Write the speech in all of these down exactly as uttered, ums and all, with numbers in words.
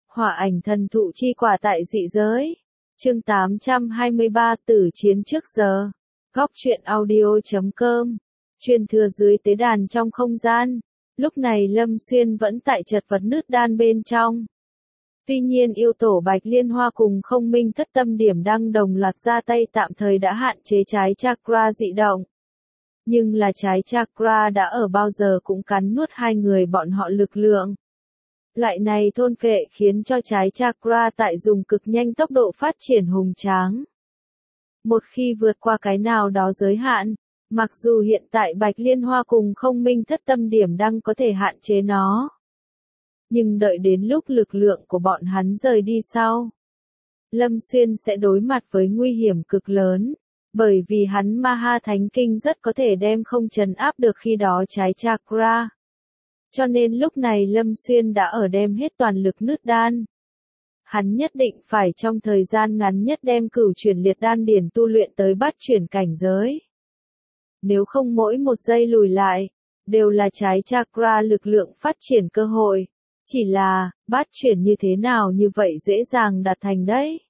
Hỏa ảnh thần thụ chi quả tại dị giới. Chương tám trăm hai mươi ba Tử chiến trước giờ. Góc truyện audio chấm com. Truyền thừa dưới tế đàn trong không gian. Lúc này Lâm Xuyên vẫn tại chật vật nứt đan bên trong. Tuy nhiên yêu tổ Bạch Liên Hoa cùng Không Minh Thất Tâm Điểm đang đồng loạt ra tay tạm thời đã hạn chế trái chakra dị động. Nhưng là trái chakra đã ở bao giờ cũng cắn nuốt hai người bọn họ lực lượng. Loại này thôn phệ khiến cho trái chakra tại dùng cực nhanh tốc độ phát triển hùng tráng. Một khi vượt qua cái nào đó giới hạn, mặc dù hiện tại Bạch Liên Hoa cùng Không Minh Thất Tâm Điểm đang có thể hạn chế nó. Nhưng đợi đến lúc lực lượng của bọn hắn rời đi sau, Lâm Xuyên sẽ đối mặt với nguy hiểm cực lớn, bởi vì hắn Ma Ha Thánh Kinh rất có thể đem không trấn áp được khi đó trái chakra. Cho nên lúc này Lâm Xuyên đã ở đem hết toàn lực nứt đan. Hắn nhất định phải trong thời gian ngắn nhất đem cửu chuyển liệt đan điển tu luyện tới bát chuyển cảnh giới. Nếu không mỗi một giây lùi lại, đều là trái chakra lực lượng phát triển cơ hội. Chỉ là, bát chuyển như thế nào như vậy dễ dàng đạt thành đấy.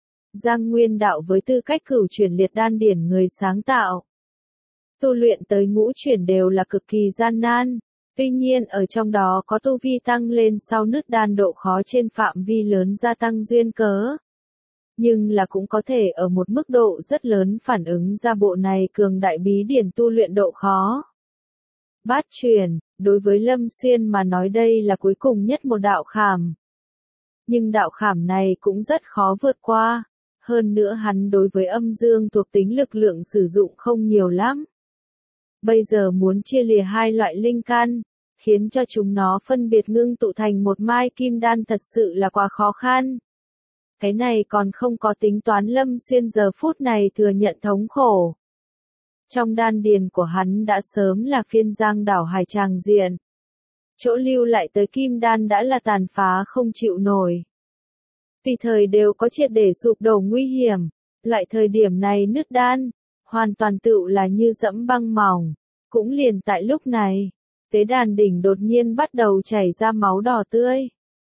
Giang Nguyên Đạo với tư cách cửu chuyển liệt đan điển người sáng tạo. Tu luyện tới ngũ chuyển đều là cực kỳ gian nan. Tuy nhiên ở trong đó có tu vi tăng lên sau nứt đan độ khó trên phạm vi lớn gia tăng duyên cớ. Nhưng là cũng có thể ở một mức độ rất lớn phản ứng ra bộ này cường đại bí điển tu luyện độ khó. Bát chuyển, đối với Lâm Xuyên mà nói đây là cuối cùng nhất một đạo khảm. Nhưng đạo khảm này cũng rất khó vượt qua. Hơn nữa hắn đối với âm dương thuộc tính lực lượng sử dụng không nhiều lắm. Bây giờ muốn chia lìa hai loại linh căn, khiến cho chúng nó phân biệt ngưng tụ thành một mai kim đan thật sự là quá khó khăn. Cái này còn không có tính toán Lâm Xuyên giờ phút này thừa nhận thống khổ. Trong đan điền của hắn đã sớm là phiên giang đảo hải tràng diện. Chỗ lưu lại tới kim đan đã là tàn phá không chịu nổi. Tùy thời đều có triệt để sụp đổ nguy hiểm, lại thời điểm này nứt đan, hoàn toàn tựu là như dẫm băng mỏng. Cũng liền tại lúc này, tế đàn đỉnh đột nhiên bắt đầu chảy ra máu đỏ tươi.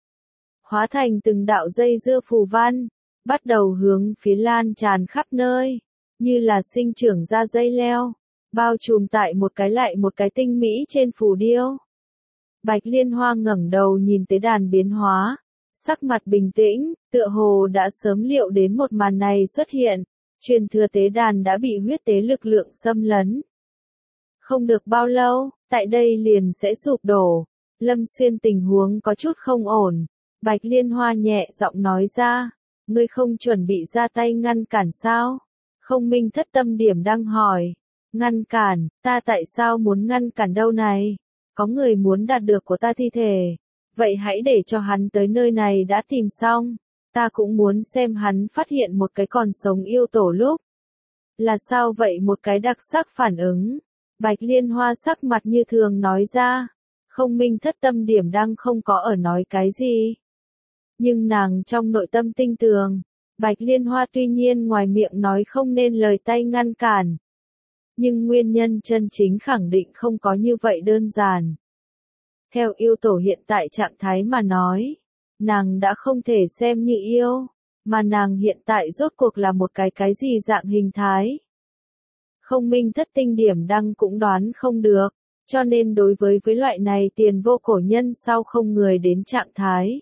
Hóa thành từng đạo dây dưa phù văn, bắt đầu hướng phía lan tràn khắp nơi, như là sinh trưởng ra dây leo, bao trùm tại một cái lại một cái tinh mỹ trên phù điêu. Bạch Liên Hoa ngẩng đầu nhìn tế đàn biến hóa, sắc mặt bình tĩnh, tựa hồ đã sớm liệu đến một màn này xuất hiện, truyền thừa tế đàn đã bị huyết tế lực lượng xâm lấn. Không được bao lâu, tại đây liền sẽ sụp đổ. Lâm Xuyên tình huống có chút không ổn. Bạch Liên Hoa nhẹ giọng nói ra, ngươi không chuẩn bị ra tay ngăn cản sao? Không Minh Thất Tâm Điểm đang hỏi, ngăn cản, ta tại sao muốn ngăn cản đâu này? Có người muốn đạt được của ta thi thể, vậy hãy để cho hắn tới nơi này đã tìm xong, ta cũng muốn xem hắn phát hiện một cái còn sống yêu tổ lúc. Là sao vậy một cái đặc sắc phản ứng? Bạch Liên Hoa sắc mặt như thường nói ra, Không Minh Thất Tâm Điểm đang không có ở nói cái gì. Nhưng nàng trong nội tâm tinh tường, Bạch Liên Hoa tuy nhiên ngoài miệng nói không nên lời tay ngăn cản. Nhưng nguyên nhân chân chính khẳng định không có như vậy đơn giản. Theo yêu tổ hiện tại trạng thái mà nói, nàng đã không thể xem như yêu, mà nàng hiện tại rốt cuộc là một cái cái gì dạng hình thái. Không Minh Thất Tinh Điểm đăng cũng đoán không được, cho nên đối với với loại này tiền vô cổ nhân sau không người đến trạng thái.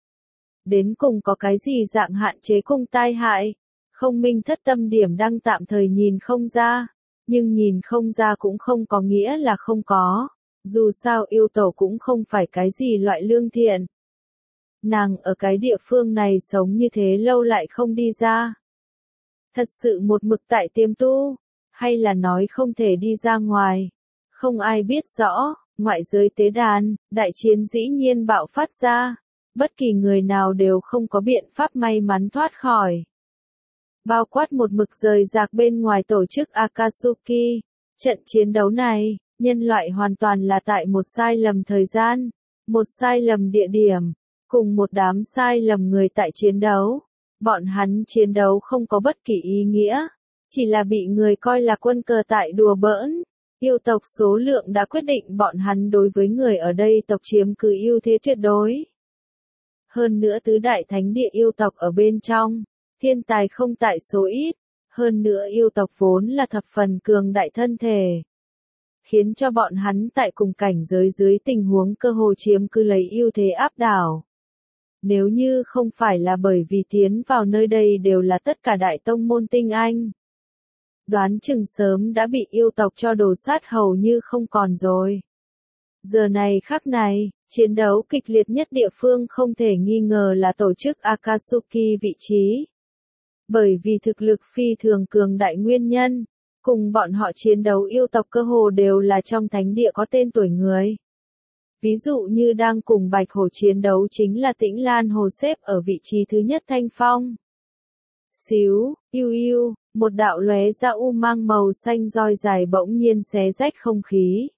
Đến cùng có cái gì dạng hạn chế cung tai hại, Không Minh Thất Tâm Điểm đăng tạm thời nhìn không ra, nhưng nhìn không ra cũng không có nghĩa là không có, dù sao yêu tổ cũng không phải cái gì loại lương thiện. Nàng ở cái địa phương này sống như thế lâu lại không đi ra. Thật sự một mực tại tiềm tu. Hay là nói không thể đi ra ngoài. Không ai biết rõ, ngoại giới tế đàn, đại chiến dĩ nhiên bạo phát ra. Bất kỳ người nào đều không có biện pháp may mắn thoát khỏi. Bao quát một mực rời rạc bên ngoài tổ chức Akatsuki. Trận chiến đấu này, nhân loại hoàn toàn là tại một sai lầm thời gian, một sai lầm địa điểm, cùng một đám sai lầm người tại chiến đấu. Bọn hắn chiến đấu không có bất kỳ ý nghĩa. Chỉ là bị người coi là quân cờ tại đùa bỡn. Yêu tộc số lượng đã quyết định bọn hắn đối với người ở đây tộc chiếm cứ ưu thế tuyệt đối. Hơn nữa tứ đại thánh địa yêu tộc ở bên trong, thiên tài không tại số ít, hơn nữa yêu tộc vốn là thập phần cường đại thân thể, khiến cho bọn hắn tại cùng cảnh giới dưới tình huống cơ hồ chiếm cứ lấy ưu thế áp đảo. Nếu như không phải là bởi vì tiến vào nơi đây đều là tất cả đại tông môn tinh anh, đoán chừng sớm đã bị yêu tộc cho đồ sát hầu như không còn rồi. Giờ này khắc này, chiến đấu kịch liệt nhất địa phương không thể nghi ngờ là tổ chức Akatsuki vị trí. Bởi vì thực lực phi thường cường đại nguyên nhân, cùng bọn họ chiến đấu yêu tộc cơ hồ đều là trong thánh địa có tên tuổi người. Ví dụ như đang cùng Bạch Hổ chiến đấu chính là Tĩnh Lan Hồ xếp ở vị trí thứ nhất Thanh Phong. Xíu, yêu yêu, một đạo lóe ra u mang màu xanh roi dài bỗng nhiên xé rách không khí.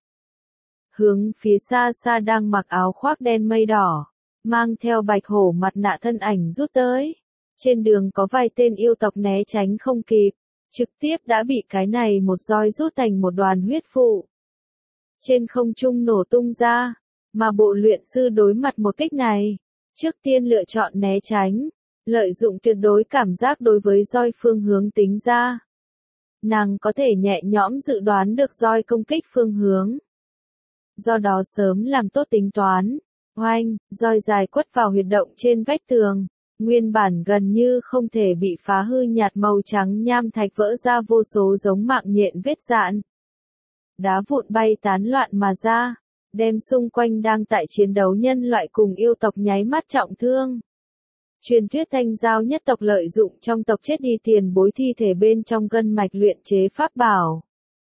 Hướng phía xa xa đang mặc áo khoác đen mây đỏ, mang theo Bạch Hổ mặt nạ thân ảnh rút tới. Trên đường có vài tên yêu tộc né tránh không kịp, trực tiếp đã bị cái này một roi rút thành một đoàn huyết vụ. Trên không trung nổ tung ra, mà bộ luyện sư đối mặt một kích này, trước tiên lựa chọn né tránh, lợi dụng tuyệt đối cảm giác đối với roi phương hướng tính ra. Nàng có thể nhẹ nhõm dự đoán được roi công kích phương hướng. Do đó sớm làm tốt tính toán, oanh, roi dài quất vào huyệt động trên vách tường. Nguyên bản gần như không thể bị phá hư nhạt màu trắng nham thạch vỡ ra vô số giống mạng nhện vết dạn. Đá vụn bay tán loạn mà ra, đem xung quanh đang tại chiến đấu nhân loại cùng yêu tộc nháy mắt trọng thương. Truyền thuyết Thanh Giao nhất tộc lợi dụng trong tộc chết đi tiền bối thi thể bên trong gân mạch luyện chế pháp bảo.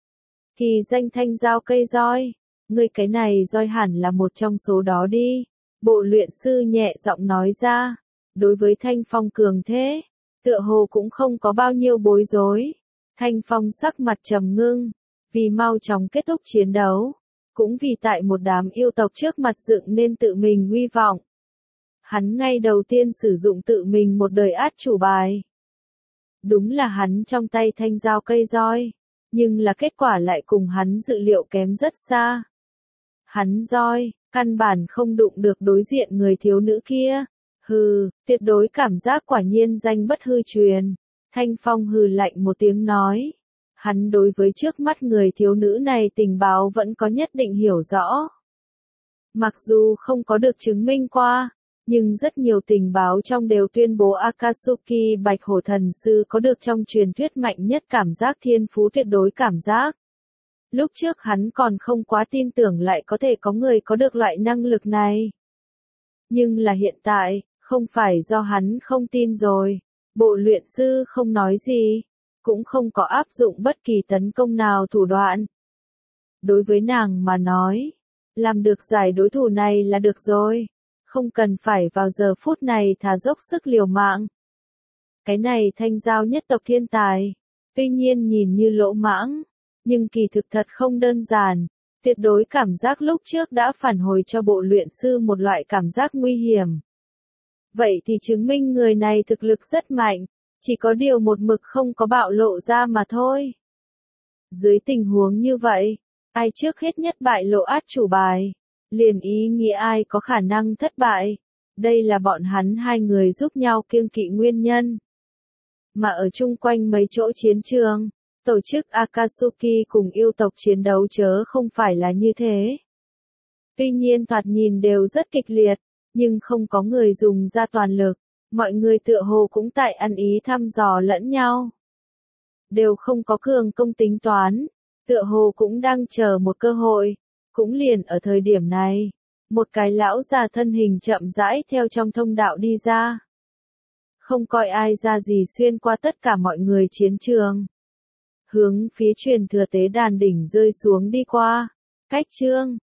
Kỳ danh Thanh Giao cây roi, người cái này roi hẳn là một trong số đó đi. Bộ luyện sư nhẹ giọng nói ra. Đối với Thanh Phong cường thế, tựa hồ cũng không có bao nhiêu bối rối. Thanh Phong sắc mặt trầm ngưng, vì mau chóng kết thúc chiến đấu, cũng vì tại một đám yêu tộc trước mặt dựng nên tự mình uy vọng. Hắn ngay đầu tiên sử dụng tự mình một đời át chủ bài. Đúng là hắn trong tay thanh dao cây roi, nhưng là kết quả lại cùng hắn dự liệu kém rất xa. Hắn roi, căn bản không đụng được đối diện người thiếu nữ kia. Hừ, tuyệt đối cảm giác quả nhiên danh bất hư truyền. Thanh Phong hừ lạnh một tiếng nói. Hắn đối với trước mắt người thiếu nữ này tình báo vẫn có nhất định hiểu rõ. Mặc dù không có được chứng minh qua, nhưng rất nhiều tình báo trong đều tuyên bố Akatsuki Bạch Hổ Thần Sư có được trong truyền thuyết mạnh nhất cảm giác thiên phú tuyệt đối cảm giác. Lúc trước hắn còn không quá tin tưởng lại có thể có người có được loại năng lực này. Nhưng là hiện tại, không phải do hắn không tin rồi. Bộ luyện sư không nói gì, cũng không có áp dụng bất kỳ tấn công nào thủ đoạn. Đối với nàng mà nói, làm được giải đối thủ này là được rồi, không cần phải vào giờ phút này thả dốc sức liều mạng. Cái này thanh giao nhất tộc thiên tài, tuy nhiên nhìn như lỗ mãng, nhưng kỳ thực thật không đơn giản. Tuyệt đối cảm giác lúc trước đã phản hồi cho bộ luyện sư một loại cảm giác nguy hiểm. Vậy thì chứng minh người này thực lực rất mạnh, chỉ có điều một mực không có bạo lộ ra mà thôi. Dưới tình huống như vậy, ai trước hết nhất bại lộ át chủ bài, liền ý nghĩa ai có khả năng thất bại. Đây là bọn hắn hai người giúp nhau kiêng kỵ nguyên nhân. Mà ở chung quanh mấy chỗ chiến trường, tổ chức Akatsuki cùng yêu tộc chiến đấu chớ không phải là như thế. Tuy nhiên thoạt nhìn đều rất kịch liệt, nhưng không có người dùng ra toàn lực, mọi người tựa hồ cũng tại ăn ý thăm dò lẫn nhau. Đều không có cường công tính toán, tựa hồ cũng đang chờ một cơ hội, cũng liền ở thời điểm này, một cái lão già thân hình chậm rãi theo trong thông đạo đi ra. Không coi ai ra gì xuyên qua tất cả mọi người chiến trường. Hướng phía truyền thừa tế đàn đỉnh rơi xuống đi qua. Cách chương